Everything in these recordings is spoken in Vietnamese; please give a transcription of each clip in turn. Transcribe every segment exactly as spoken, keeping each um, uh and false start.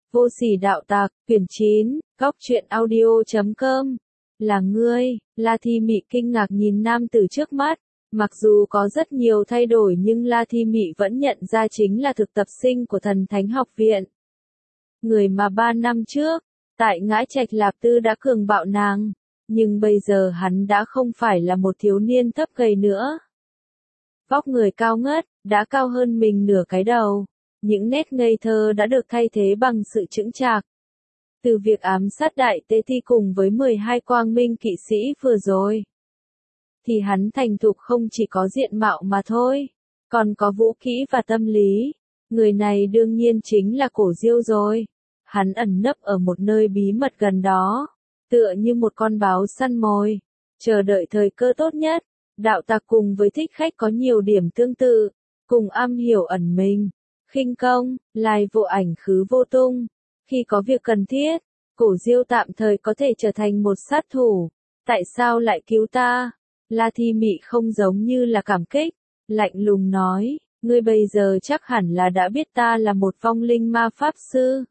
Vô sỉ đạo tặc, quyển chín, góc truyện audio chấm com. Là ngươi, La Thi Mị kinh ngạc nhìn nam tử trước mắt. Mặc dù có rất nhiều thay đổi nhưng La Thi Mị vẫn nhận ra chính là thực tập sinh của Thần Thánh Học Viện. Người mà ba năm trước, tại Ngãi Trạch Lạp Tư đã cường bạo nàng. Nhưng bây giờ hắn đã không phải là một thiếu niên thấp gầy nữa. Vóc người cao ngất, đã cao hơn mình nửa cái đầu. Những nét ngây thơ đã được thay thế bằng sự chững chạc. Từ việc ám sát Đại Tế Ti cùng với mười hai quang minh kỵ sĩ vừa rồi, thì hắn thành thục không chỉ có diện mạo mà thôi, còn có vũ kỹ và tâm lý. Người này đương nhiên chính là Cổ Diêu rồi. Hắn ẩn nấp ở một nơi bí mật gần đó, tựa như một con báo săn mồi, chờ đợi thời cơ tốt nhất. Đạo tặc cùng với thích khách có nhiều điểm tương tự, cùng am hiểu ẩn mình, khinh công, lai vô ảnh khứ vô tung. Khi có việc cần thiết, Cổ Diêu tạm thời có thể trở thành một sát thủ. Tại sao lại cứu ta? La Thi Mị không giống như là cảm kích, lạnh lùng nói, ngươi bây giờ chắc hẳn là đã biết ta là một vong linh ma pháp sư.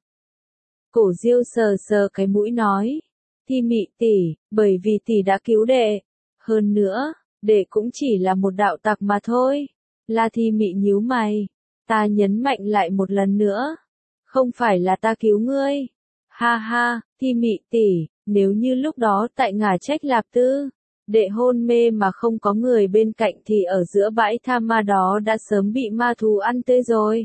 Cổ Diêu sờ sờ cái mũi nói, Thi Mị tỷ, bởi vì tỷ đã cứu đệ. Hơn nữa, đệ cũng chỉ là một đạo tặc mà thôi. La Thi Mị nhíu mày, ta nhấn mạnh lại một lần nữa, không phải là ta cứu ngươi. Ha ha, Thi Mị tỷ, nếu như lúc đó tại Ngả Trách Lạp Tư, đệ hôn mê mà không có người bên cạnh thì ở giữa bãi tha ma đó đã sớm bị ma thú ăn tươi rồi.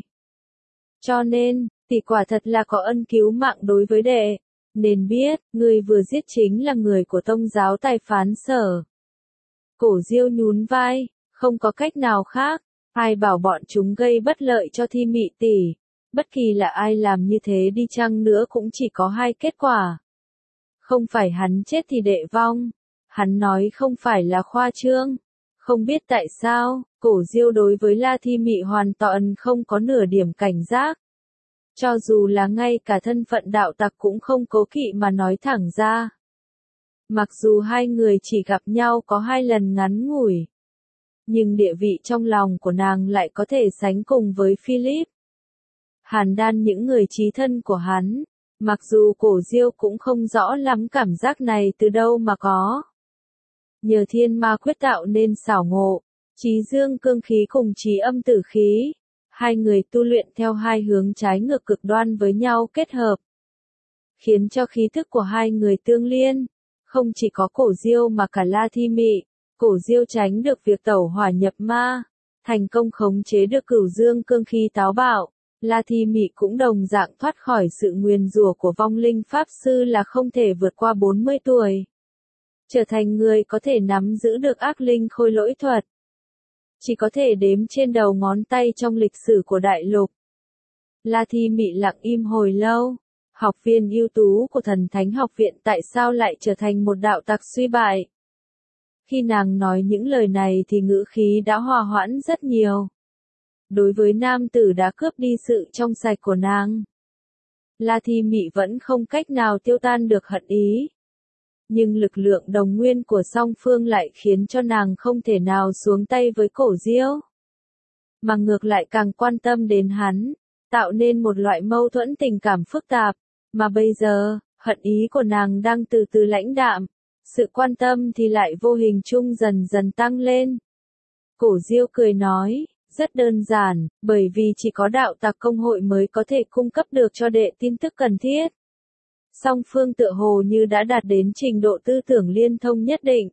Cho nên, tỷ quả thật là có ân cứu mạng đối với đệ. Nên biết, người vừa giết chính là người của tông giáo Tài Phán Sở. Cổ Diêu nhún vai, không có cách nào khác. Ai bảo bọn chúng gây bất lợi cho Thi Mị tỷ. Bất kỳ là ai làm như thế đi chăng nữa cũng chỉ có hai kết quả. Không phải hắn chết thì đệ vong. Hắn nói không phải là khoa trương. Không biết tại sao, Cổ Diêu đối với La Thi Mị hoàn toàn không có nửa điểm cảnh giác. Cho dù là ngay cả thân phận đạo tặc cũng không cố kỵ mà nói thẳng ra. Mặc dù hai người chỉ gặp nhau có hai lần ngắn ngủi, nhưng địa vị trong lòng của nàng lại có thể sánh cùng với Philip. Hàn Đan những người chí thân của hắn, mặc dù Cổ Diêu cũng không rõ lắm cảm giác này từ đâu mà có. Nhờ thiên ma quyết tạo nên xảo ngộ, chí dương cương khí cùng chí âm tử khí, hai người tu luyện theo hai hướng trái ngược cực đoan với nhau kết hợp, khiến cho khí thức của hai người tương liên. Không chỉ có Cổ Diêu mà cả La Thi Mị, Cổ Diêu tránh được việc tẩu hỏa nhập ma, thành công khống chế được cửu dương cương khí táo bạo. La Thi Mị cũng đồng dạng thoát khỏi sự nguyền rủa của vong linh pháp sư là không thể vượt qua bốn mươi tuổi. Trở thành người có thể nắm giữ được ác linh khôi lỗi thuật. Chỉ có thể đếm trên đầu ngón tay trong lịch sử của đại lục. La Thi Mị lặng im hồi lâu. Học viên ưu tú của Thần Thánh Học Viện tại sao lại trở thành một đạo tặc suy bại? Khi nàng nói những lời này thì ngữ khí đã hòa hoãn rất nhiều. Đối với nam tử đã cướp đi sự trong sạch của nàng, La Thi Mị vẫn không cách nào tiêu tan được hận ý. Nhưng lực lượng đồng nguyên của song phương lại khiến cho nàng không thể nào xuống tay với Cổ Diêu, mà ngược lại càng quan tâm đến hắn, tạo nên một loại mâu thuẫn tình cảm phức tạp. Mà bây giờ, hận ý của nàng đang từ từ lãnh đạm, sự quan tâm thì lại vô hình chung dần dần tăng lên. Cổ Diêu cười nói, rất đơn giản, bởi vì chỉ có đạo tặc công hội mới có thể cung cấp được cho đệ tin tức cần thiết. Song phương tựa hồ như đã đạt đến trình độ tư tưởng liên thông nhất định.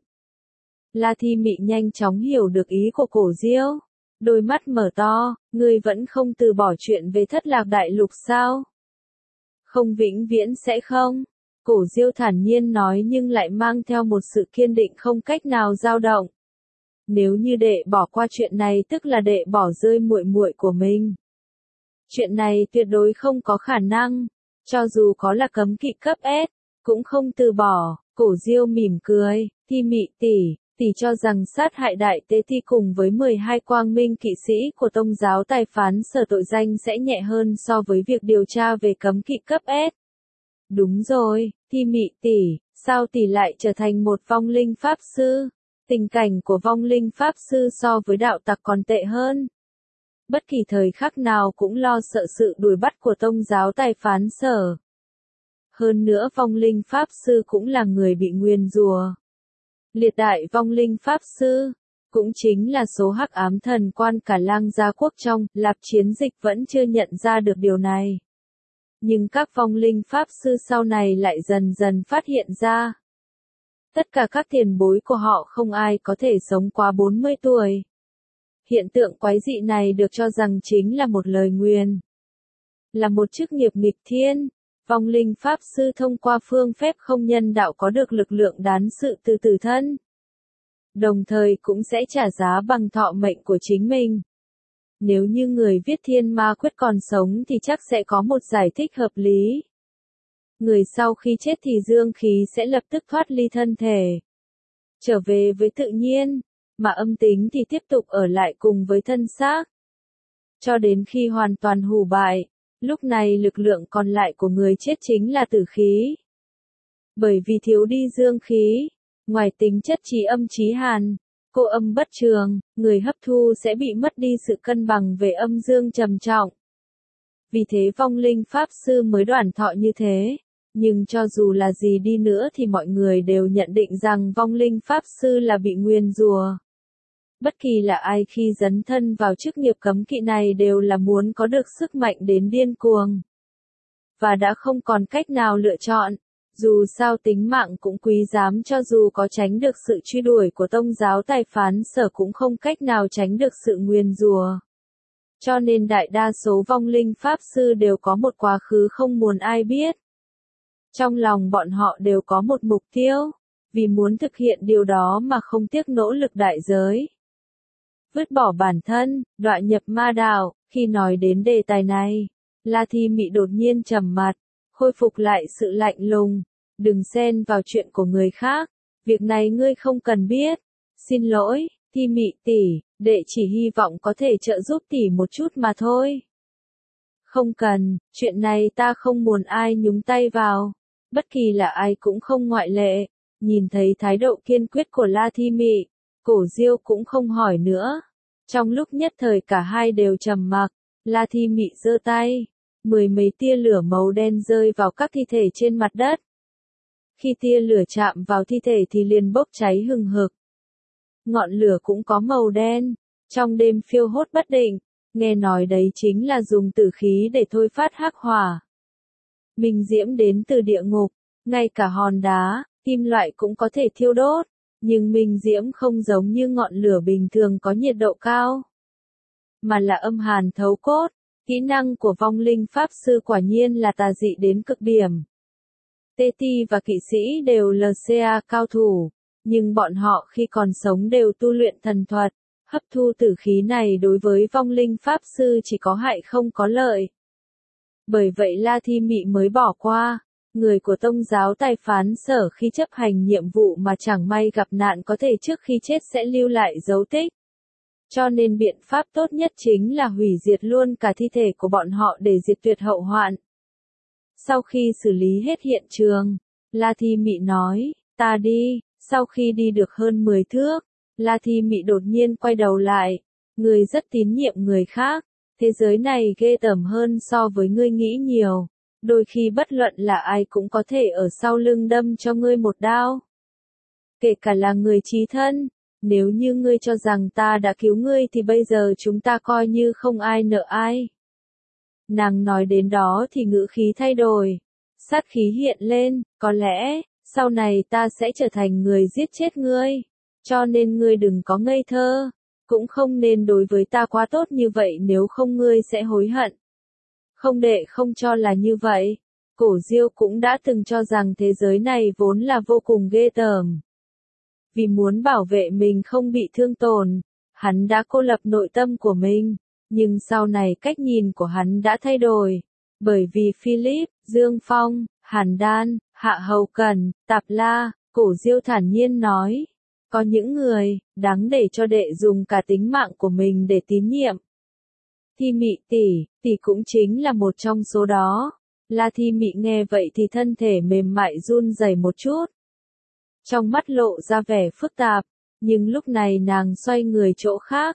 La Thi Mị nhanh chóng hiểu được ý của Cổ Diêu, đôi mắt mở to, ngươi vẫn không từ bỏ chuyện về Thất Lạc Đại Lục sao? Không vĩnh viễn sẽ không. Cổ Diêu thản nhiên nói nhưng lại mang theo một sự kiên định không cách nào dao động. Nếu như đệ bỏ qua chuyện này tức là đệ bỏ rơi muội muội của mình. Chuyện này tuyệt đối không có khả năng. Cho dù có là cấm kỵ cấp S, cũng không từ bỏ. Cổ Diêu mỉm cười, Thi Mị tỷ, tỷ cho rằng sát hại Đại Tế Ti cùng với mười hai quang minh kỵ sĩ của tông giáo Tài Phán Sở tội danh sẽ nhẹ hơn so với việc điều tra về cấm kỵ cấp S. Đúng rồi, Thi Mị tỷ, sao tỷ lại trở thành một vong linh pháp sư? Tình cảnh của vong linh pháp sư so với đạo tặc còn tệ hơn. bất kỳ thời khắc nào cũng lo sợ sự đuổi bắt của tông giáo tài phán Sở. Hơn nữa vong linh Pháp Sư cũng là người bị nguyền rủa. Liệt đại vong linh Pháp Sư, cũng chính là số hắc ám thần quan cả lang gia quốc trong Lạp chiến dịch vẫn chưa nhận ra được điều này. Nhưng các vong linh Pháp Sư sau này lại dần dần phát hiện ra. Tất cả các tiền bối của họ không ai có thể sống quá bốn mươi tuổi. Hiện tượng quái dị này được cho rằng chính là một lời nguyền. Là một chức nghiệp nghịch thiên, vong linh Pháp Sư thông qua phương phép không nhân đạo có được lực lượng đán sự từ tử thân. Đồng thời cũng sẽ trả giá bằng thọ mệnh của chính mình. Nếu như người viết Thiên Ma Quyết còn sống thì chắc sẽ có một giải thích hợp lý. Người sau khi chết thì dương khí sẽ lập tức thoát ly thân thể, trở về với tự nhiên, mà âm tính thì tiếp tục ở lại cùng với thân xác. Cho đến khi hoàn toàn hủ bại, lúc này lực lượng còn lại của người chết chính là tử khí. Bởi vì thiếu đi dương khí, ngoài tính chất trí âm trí hàn, cô âm bất trường, người hấp thu sẽ bị mất đi sự cân bằng về âm dương trầm trọng. Vì thế vong linh Pháp Sư mới đoản thọ như thế. Nhưng cho dù là gì đi nữa thì mọi người đều nhận định rằng vong linh Pháp Sư là bị nguyền rủa. Bất kỳ là ai khi dấn thân vào chức nghiệp cấm kỵ này đều là muốn có được sức mạnh đến điên cuồng. Và đã không còn cách nào lựa chọn. Dù sao tính mạng cũng quý giá, cho dù có tránh được sự truy đuổi của tông giáo tài phán Sở cũng không cách nào tránh được sự nguyền rủa. Cho nên đại đa số vong linh Pháp Sư đều có một quá khứ không muốn ai biết. Trong lòng bọn họ đều có một mục tiêu, vì muốn thực hiện điều đó mà không tiếc nỗ lực đại giới. Vứt bỏ bản thân, đọa nhập ma đạo. Khi nói đến đề tài này, La Thi Mị đột nhiên trầm mặt, khôi phục lại sự lạnh lùng. Đừng xen vào chuyện của người khác, việc này ngươi không cần biết. Xin lỗi, Thi Mị tỷ, đệ chỉ hy vọng có thể trợ giúp tỷ một chút mà thôi. Không cần, chuyện này ta không muốn ai nhúng tay vào. Bất kỳ là ai cũng không ngoại lệ. Nhìn thấy thái độ kiên quyết của La Thi Mị, Cổ Diêu cũng không hỏi nữa. Trong lúc nhất thời cả hai đều trầm mặc, La Thi Mị giơ tay, mười mấy tia lửa màu đen rơi vào các thi thể trên mặt đất. Khi tia lửa chạm vào thi thể thì liền bốc cháy hừng hực. Ngọn lửa cũng có màu đen, trong đêm phiêu hốt bất định, nghe nói đấy chính là dùng tử khí để thôi phát hắc hỏa. Minh diễm đến từ địa ngục, ngay cả hòn đá, kim loại cũng có thể thiêu đốt, nhưng minh diễm không giống như ngọn lửa bình thường có nhiệt độ cao, mà là âm hàn thấu cốt. Kỹ năng của vong linh Pháp Sư quả nhiên là tà dị đến cực điểm. Tê Ti và kỵ sĩ đều lờ xê a cao thủ, nhưng bọn họ khi còn sống đều tu luyện thần thuật, hấp thu tử khí này đối với vong linh Pháp Sư chỉ có hại không có lợi. Bởi vậy La Thi Mị mới bỏ qua. Người của tông giáo tài phán Sở khi chấp hành nhiệm vụ mà chẳng may gặp nạn có thể trước khi chết sẽ lưu lại dấu tích. Cho nên biện pháp tốt nhất chính là hủy diệt luôn cả thi thể của bọn họ để diệt tuyệt hậu hoạn. Sau khi xử lý hết hiện trường, La Thi Mị nói, ta đi. Sau khi đi được hơn mười thước, La Thi Mị đột nhiên quay đầu lại. Ngươi rất tín nhiệm người khác. Thế giới này ghê tởm hơn so với ngươi nghĩ nhiều. Đôi khi bất luận là ai cũng có thể ở sau lưng đâm cho ngươi một đao. Kể cả là người chí thân. Nếu như ngươi cho rằng ta đã cứu ngươi thì bây giờ chúng ta coi như không ai nợ ai. Nàng nói đến đó thì ngữ khí thay đổi. Sát khí hiện lên, có lẽ, sau này ta sẽ trở thành người giết chết ngươi. Cho nên ngươi đừng có ngây thơ. Cũng không nên đối với ta quá tốt như vậy nếu không ngươi sẽ hối hận. Không đệ không cho là như vậy. Cổ Diêu cũng đã từng cho rằng thế giới này vốn là vô cùng ghê tởm. Vì muốn bảo vệ mình không bị thương tổn, hắn đã cô lập nội tâm của mình. Nhưng sau này cách nhìn của hắn đã thay đổi. Bởi vì Philip, Dương Phong, Hàn Đan, Hạ Hầu Cẩn, Tạp La, Cổ Diêu thản nhiên nói. Có những người, đáng để cho đệ dùng cả tính mạng của mình để tín nhiệm. Thi Mị tỷ, tỷ cũng chính là một trong số đó. La Thi Mị nghe vậy thì thân thể mềm mại run rẩy một chút. Trong mắt lộ ra vẻ phức tạp, nhưng lúc này nàng xoay người chỗ khác,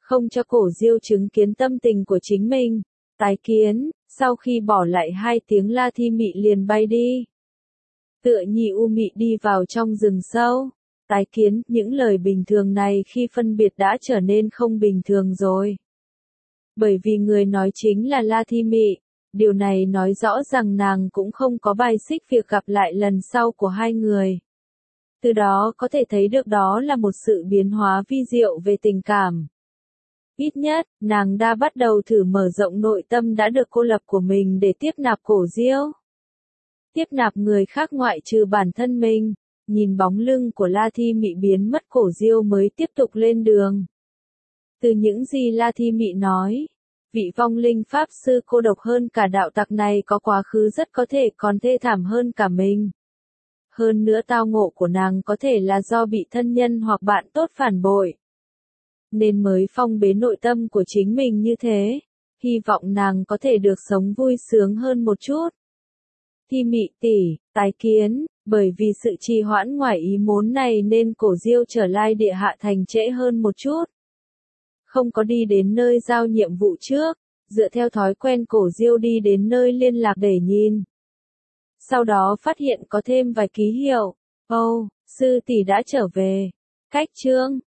không cho cổ diêu chứng kiến tâm tình của chính mình. Tái kiến, sau khi bỏ lại hai tiếng La Thi Mị liền bay đi. Tựa Nhi U Mị đi vào trong rừng sâu. Tái kiến, những lời bình thường này khi phân biệt đã trở nên không bình thường rồi. Bởi vì người nói chính là La Thi Mị, điều này nói rõ rằng nàng cũng không có bài xích việc gặp lại lần sau của hai người. Từ đó có thể thấy được đó là một sự biến hóa vi diệu về tình cảm. Ít nhất, nàng đã bắt đầu thử mở rộng nội tâm đã được cô lập của mình để tiếp nạp cổ diêu. Tiếp nạp người khác ngoại trừ bản thân mình, nhìn bóng lưng của La Thi Mị biến mất cổ diêu mới tiếp tục lên đường. Từ những gì La Thi Mị nói, vị vong linh pháp sư cô độc hơn cả đạo tặc này có quá khứ rất có thể còn thê thảm hơn cả mình. Hơn nữa tao ngộ của nàng có thể là do bị thân nhân hoặc bạn tốt phản bội. Nên mới phong bế nội tâm của chính mình như thế, hy vọng nàng có thể được sống vui sướng hơn một chút. Thi Mị tỷ, tái kiến, bởi vì sự trì hoãn ngoài ý muốn này nên cổ diêu trở lại địa hạ thành trễ hơn một chút. Không có đi đến nơi giao nhiệm vụ trước, dựa theo thói quen cổ diêu đi đến nơi liên lạc để nhìn. Sau đó phát hiện có thêm vài ký hiệu. Ồ, oh, sư tỷ đã trở về. Cách chương